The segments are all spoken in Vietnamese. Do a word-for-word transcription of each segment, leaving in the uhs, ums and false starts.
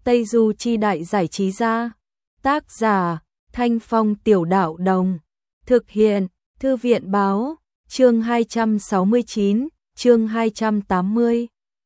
Tây Du Chi Đại Giải Trí Gia. Tác giả Thanh Phong Tiểu Đạo Đồng. Thực hiện Thư viện Báo. Chương hai trăm sáu mươi chín, chương hai trăm tám mươi.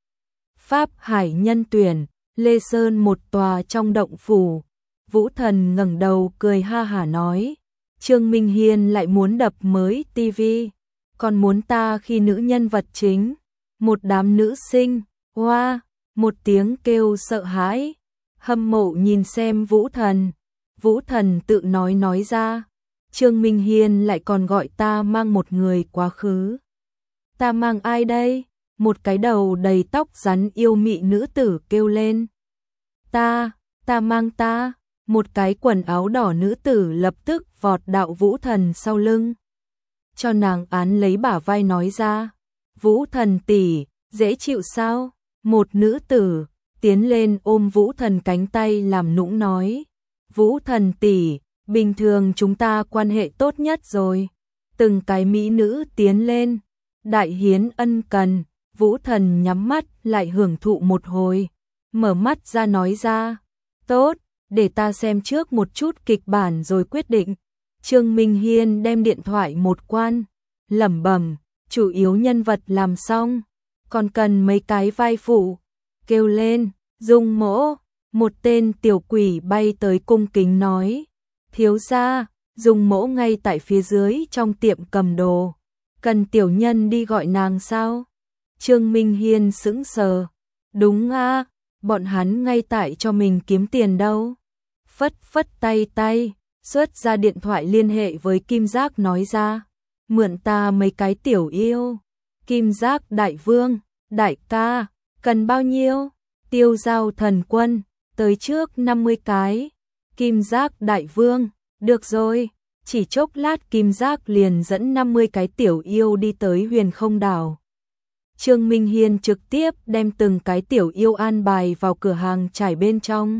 Pháp Hải nhân tuyển, Lê Sơn một tòa trong động phủ. Vũ Thần ngẩng đầu cười ha hả nói, Trương Minh Hiên lại muốn đập mới tivi, còn muốn ta khi nữ nhân vật chính. Một đám nữ sinh, hoa, một tiếng kêu sợ hãi, hâm mộ nhìn xem Vũ Thần. Vũ Thần tự nói nói ra, Trương Minh Hiên lại còn gọi ta mang một người quá khứ. Ta mang ai đây? Một cái đầu đầy tóc rắn yêu mị nữ tử kêu lên. Ta, ta mang ta. Một cái quần áo đỏ nữ tử lập tức vọt đạo Vũ Thần sau lưng, cho nàng án lấy bả vai nói ra, Vũ Thần tỷ, dễ chịu sao? Một nữ tử tiến lên ôm Vũ Thần cánh tay làm nũng nói, Vũ Thần tỷ, bình thường chúng ta quan hệ tốt nhất rồi. Từng cái mỹ nữ tiến lên, đại hiến ân cần. Vũ Thần nhắm mắt lại hưởng thụ một hồi, mở mắt ra nói ra, tốt, để ta xem trước một chút kịch bản rồi quyết định. Trương Minh Hiên đem điện thoại một quan, lẩm bẩm, chủ yếu nhân vật làm xong, còn cần mấy cái vai phụ. Kêu lên, Dung Mỗ. Một tên tiểu quỷ bay tới cung kính nói, thiếu gia, Dung Mỗ ngay tại phía dưới trong tiệm cầm đồ, cần tiểu nhân đi gọi nàng sao? Trương Minh Hiên sững sờ, đúng a, bọn hắn ngay tại cho mình kiếm tiền đâu. Phất phất tay tay, xuất ra điện thoại liên hệ với Kim Giác nói ra, mượn ta mấy cái tiểu yêu. Kim Giác đại vương, đại ca, cần bao nhiêu? Tiêu Giao thần quân, tới trước năm mươi cái. Kim Giác đại vương, được rồi. Chỉ chốc lát Kim Giác liền dẫn năm mươi cái tiểu yêu đi tới Huyền Không Đảo. Trương Minh Hiên trực tiếp đem từng cái tiểu yêu an bài vào cửa hàng trải bên trong,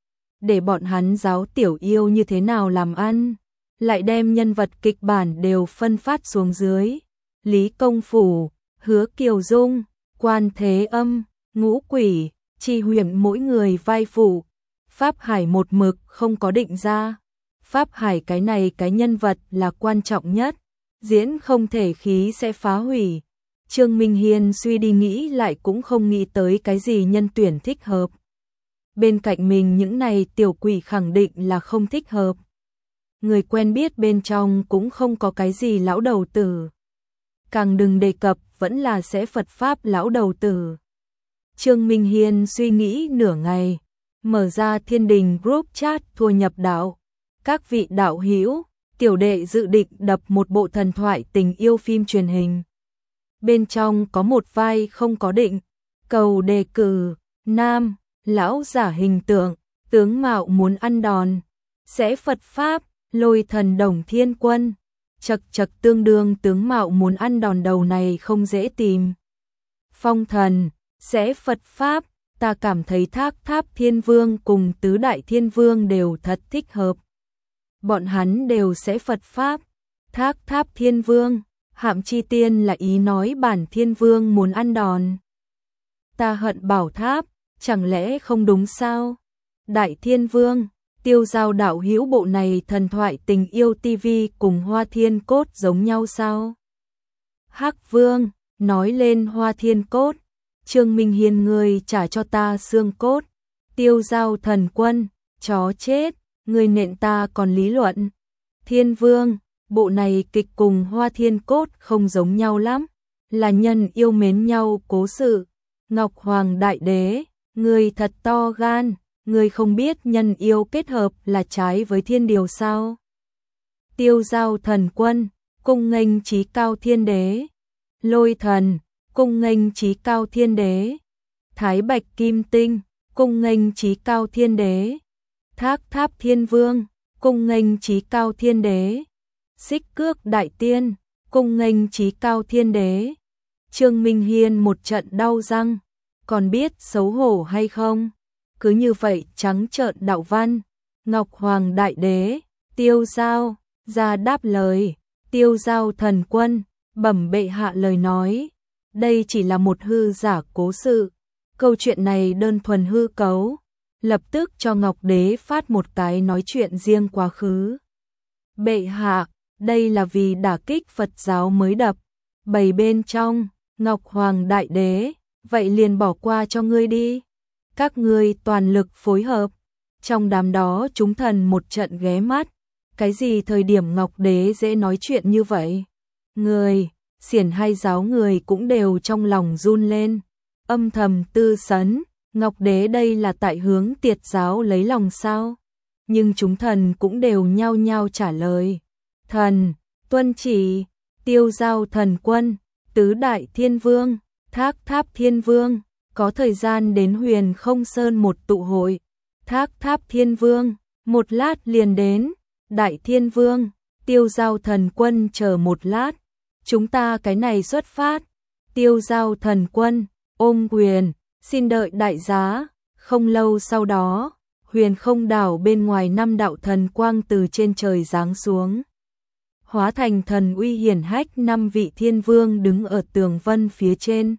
để bọn hắn giáo tiểu yêu như thế nào làm ăn, lại đem nhân vật kịch bản đều phân phát xuống dưới. Lý Công Phủ, Hứa Kiều Dung, Quan Thế Âm, Ngũ Quỷ, Chi Huyền mỗi người vai phụ. Pháp Hải một mực không có định ra. Pháp Hải cái này cái nhân vật là quan trọng nhất, diễn không thể khí sẽ phá hủy. Trương Minh Hiên suy đi nghĩ lại cũng không nghĩ tới cái gì nhân tuyển thích hợp. Bên cạnh mình những này tiểu quỷ khẳng định là không thích hợp. Người quen biết bên trong cũng không có cái gì lão đầu tử. Càng đừng đề cập vẫn là sẽ Phật Pháp lão đầu tử. Trương Minh Hiên suy nghĩ nửa ngày, mở ra Thiên Đình group chat thua nhập đạo. Các vị đạo hữu, tiểu đệ dự định đập một bộ thần thoại tình yêu phim truyền hình. Bên trong có một vai không có định, cầu đề cử, nam, lão giả hình tượng, tướng mạo muốn ăn đòn, sẽ Phật Pháp, Lôi Thần Đồng Thiên Quân. Chật chật tương đương tướng mạo muốn ăn đòn đầu này không dễ tìm. Phong Thần, sẽ Phật Pháp, ta cảm thấy Thác Tháp Thiên Vương cùng Tứ Đại Thiên Vương đều thật thích hợp. Bọn hắn đều sẽ Phật Pháp. Thác Tháp Thiên Vương, Hạm Chi Tiên là ý nói bản Thiên Vương muốn ăn đòn. Ta hận Bảo Tháp, chẳng lẽ không đúng sao? Đại Thiên Vương, Tiêu Giao đạo hữu bộ này thần thoại tình yêu tivi cùng Hoa Thiên Cốt giống nhau sao? Hắc Vương, nói lên Hoa Thiên Cốt, Trương Minh Hiên ngươi trả cho ta xương cốt. Tiêu Giao thần quân, chó chết, ngươi nện ta còn lý luận. Thiên Vương, bộ này kịch cùng Hoa Thiên Cốt không giống nhau lắm, là nhân yêu mến nhau cố sự. Ngọc Hoàng Đại Đế, ngươi thật to gan, ngươi không biết nhân yêu kết hợp là trái với thiên điều sao? Tiêu Giao thần quân, cung nghênh chí cao thiên đế. Lôi Thần, cung nghênh chí cao thiên đế. Thái Bạch Kim Tinh, cung nghênh chí cao thiên đế. Thác Tháp Thiên Vương, cung nghênh chí cao thiên đế. Xích Cước Đại Tiên, cung nghênh chí cao thiên đế. Trương Minh Hiên một trận đau răng, còn biết xấu hổ hay không? Cứ như vậy trắng trợn đạo văn. Ngọc Hoàng Đại Đế, Tiêu Giao, ra đáp lời. Tiêu Giao thần quân, bẩm bệ hạ lời nói. Đây chỉ là một hư giả cố sự. Câu chuyện này đơn thuần hư cấu. lập tức cho Ngọc Đế phát một cái nói chuyện riêng quá khứ. Bệ hạ, đây là vì đả kích Phật giáo mới đập bầy bên trong. Ngọc Hoàng Đại Đế, vậy liền bỏ qua cho ngươi đi. Các ngươi toàn lực phối hợp. Trong đám đó chúng thần một trận ghé mắt. Cái gì thời điểm Ngọc Đế dễ nói chuyện như vậy? Người, xiển hay giáo người cũng đều trong lòng run lên. Âm thầm tư sấn, Ngọc Đế đây là tại hướng Tiệt giáo lấy lòng sao? Nhưng chúng thần cũng đều nhao nhao trả lời. Thần, tuân chỉ, Tiêu Giao thần quân, Tứ Đại Thiên Vương, Thác Tháp Thiên Vương, có thời gian đến Huyền Không Sơn một tụ hội. Thác Tháp Thiên Vương, một lát liền đến. Đại Thiên Vương, Tiêu Giao thần quân chờ một lát. Chúng ta cái này xuất phát. Tiêu Giao thần quân, ôm quyền, xin đợi đại giá. Không lâu sau đó, Huyền Không đảo bên ngoài năm đạo thần quang từ trên trời giáng xuống. Hóa thành thần uy hiển hách năm vị thiên vương đứng ở tường vân phía trên.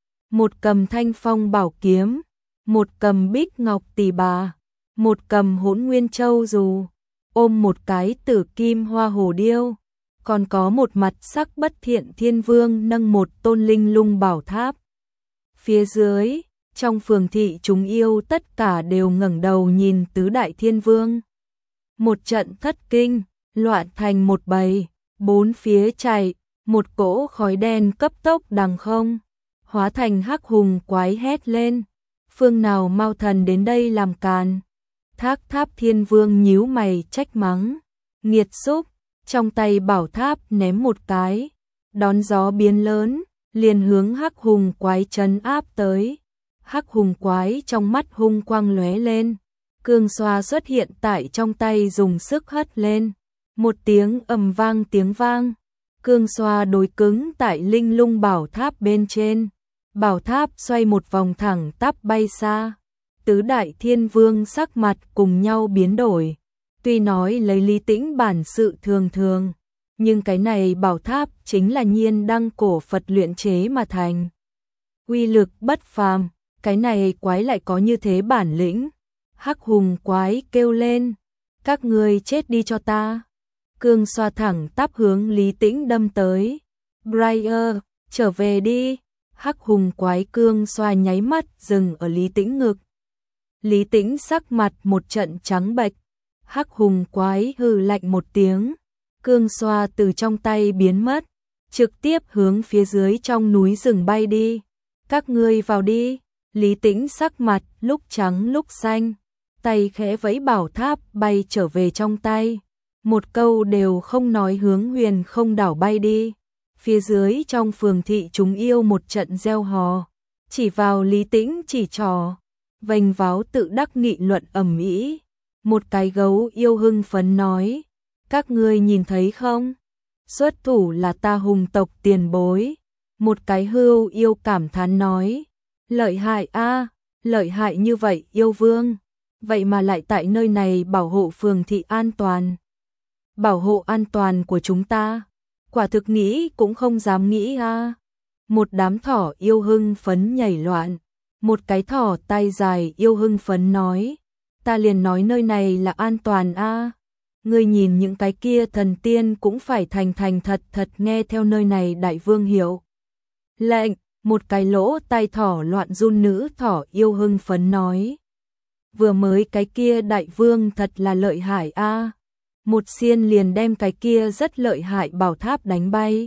Một cầm thanh phong bảo kiếm, một cầm bích ngọc tỷ bà, một cầm hỗn nguyên châu dù, ôm một cái tử kim hoa hồ điêu, còn có một mặt sắc bất thiện thiên vương nâng một tôn linh lung bảo tháp. Phía dưới, trong phường thị chúng yêu tất cả đều ngẩng đầu nhìn tứ đại thiên vương. Một trận thất kinh, loạn thành một bầy, bốn phía chạy, một cỗ khói đen cấp tốc đằng không, hóa thành hắc hùng quái hét lên. Phương nào mau thần đến đây làm càn? Thác Tháp Thiên Vương nhíu mày trách mắng. Nghiệt xúc, trong tay bảo tháp ném một cái, đón gió biến lớn, liền hướng hắc hùng quái trấn áp tới. Hắc hùng quái trong mắt hung quang lóe lên, cương xoa xuất hiện tại trong tay dùng sức hất lên. Một tiếng ầm vang tiếng vang, cương xoa đối cứng tại linh lung bảo tháp bên trên. Bảo tháp xoay một vòng thẳng tắp bay xa. Tứ đại thiên vương sắc mặt cùng nhau biến đổi. Tuy nói lấy Lý Tĩnh bản sự thường thường, nhưng cái này bảo tháp chính là nhiên đăng cổ Phật luyện chế mà thành. Uy lực bất phàm, cái này quái lại có như thế bản lĩnh. Hắc hùng quái kêu lên, các ngươi chết đi cho ta. Cương xoa thẳng tắp hướng Lý Tĩnh đâm tới. Briar, trở về đi. Hắc hùng quái cương xoa nháy mắt dừng ở Lý Tĩnh ngực. Lý Tĩnh sắc mặt một trận trắng bệch. Hắc hùng quái hừ lạnh một tiếng, cương xoa từ trong tay biến mất, trực tiếp hướng phía dưới trong núi rừng bay đi. Các ngươi vào đi. Lý Tĩnh sắc mặt lúc trắng lúc xanh, tay khẽ vẫy bảo tháp bay trở về trong tay. Một câu đều không nói hướng Huyền Không đảo bay đi. Phía dưới trong phường thị chúng yêu một trận reo hò, chỉ vào Lý Tĩnh chỉ trò, vênh váo tự đắc nghị luận ầm ĩ. Một cái gấu yêu hưng phấn nói, các ngươi nhìn thấy không? Xuất thủ là ta hùng tộc tiền bối. Một cái hươu yêu cảm thán nói, lợi hại a, lợi hại như vậy yêu vương, vậy mà lại tại nơi này bảo hộ phường thị an toàn. Bảo hộ an toàn của chúng ta, quả thực nghĩ cũng không dám nghĩ a. Một đám thỏ yêu hưng phấn nhảy loạn, một cái thỏ tay dài yêu hưng phấn nói, ta liền nói nơi này là an toàn a. Ngươi nhìn những cái kia thần tiên cũng phải thành thành thật thật nghe theo nơi này đại vương hiệu lệnh. Một cái lỗ tai thỏ loạn run nữ thỏ yêu hưng phấn nói, vừa mới cái kia đại vương thật là lợi hại a. Một xiên liền đem cái kia rất lợi hại bảo tháp đánh bay.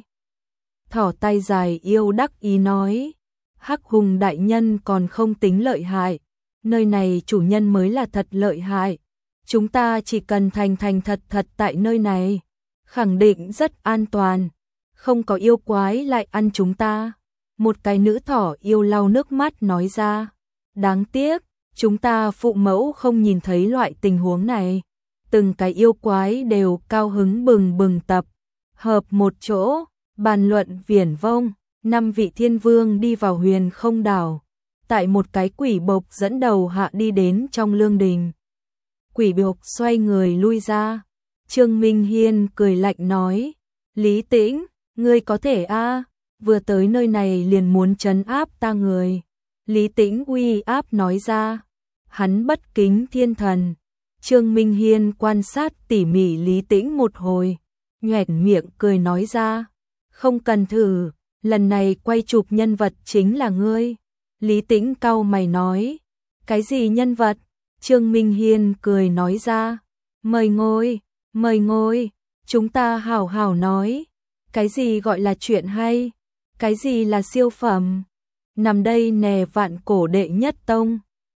Thỏ tay dài yêu đắc ý nói, Hắc hùng đại nhân còn không tính lợi hại, nơi này chủ nhân mới là thật lợi hại. Chúng ta chỉ cần thành thành thật thật tại nơi này, khẳng định rất an toàn, không có yêu quái lại ăn chúng ta. Một cái nữ thỏ yêu lau nước mắt nói ra, đáng tiếc, chúng ta phụ mẫu không nhìn thấy loại tình huống này. Từng cái yêu quái đều cao hứng bừng bừng tập hợp một chỗ, bàn luận viển vông. Năm vị thiên vương đi vào Huyền Không đảo, tại một cái quỷ bộc dẫn đầu hạ đi đến trong lương đình. Quỷ bộc xoay người lui ra. Trương Minh Hiên cười lạnh nói, Lý Tĩnh, ngươi có thể a, vừa tới nơi này liền muốn trấn áp ta người. Lý Tĩnh uy áp nói ra, hắn bất kính thiên thần. Trương Minh Hiên quan sát tỉ mỉ Lý Tĩnh một hồi, nhoẻn miệng cười nói ra, không cần thử, lần này quay chụp nhân vật chính là ngươi. Lý Tĩnh cau mày nói, cái gì nhân vật? Trương Minh Hiên cười nói ra, mời ngồi, mời ngồi, chúng ta hảo hảo nói, cái gì gọi là chuyện hay, cái gì là siêu phẩm, nằm đây nè vạn cổ đệ nhất tông.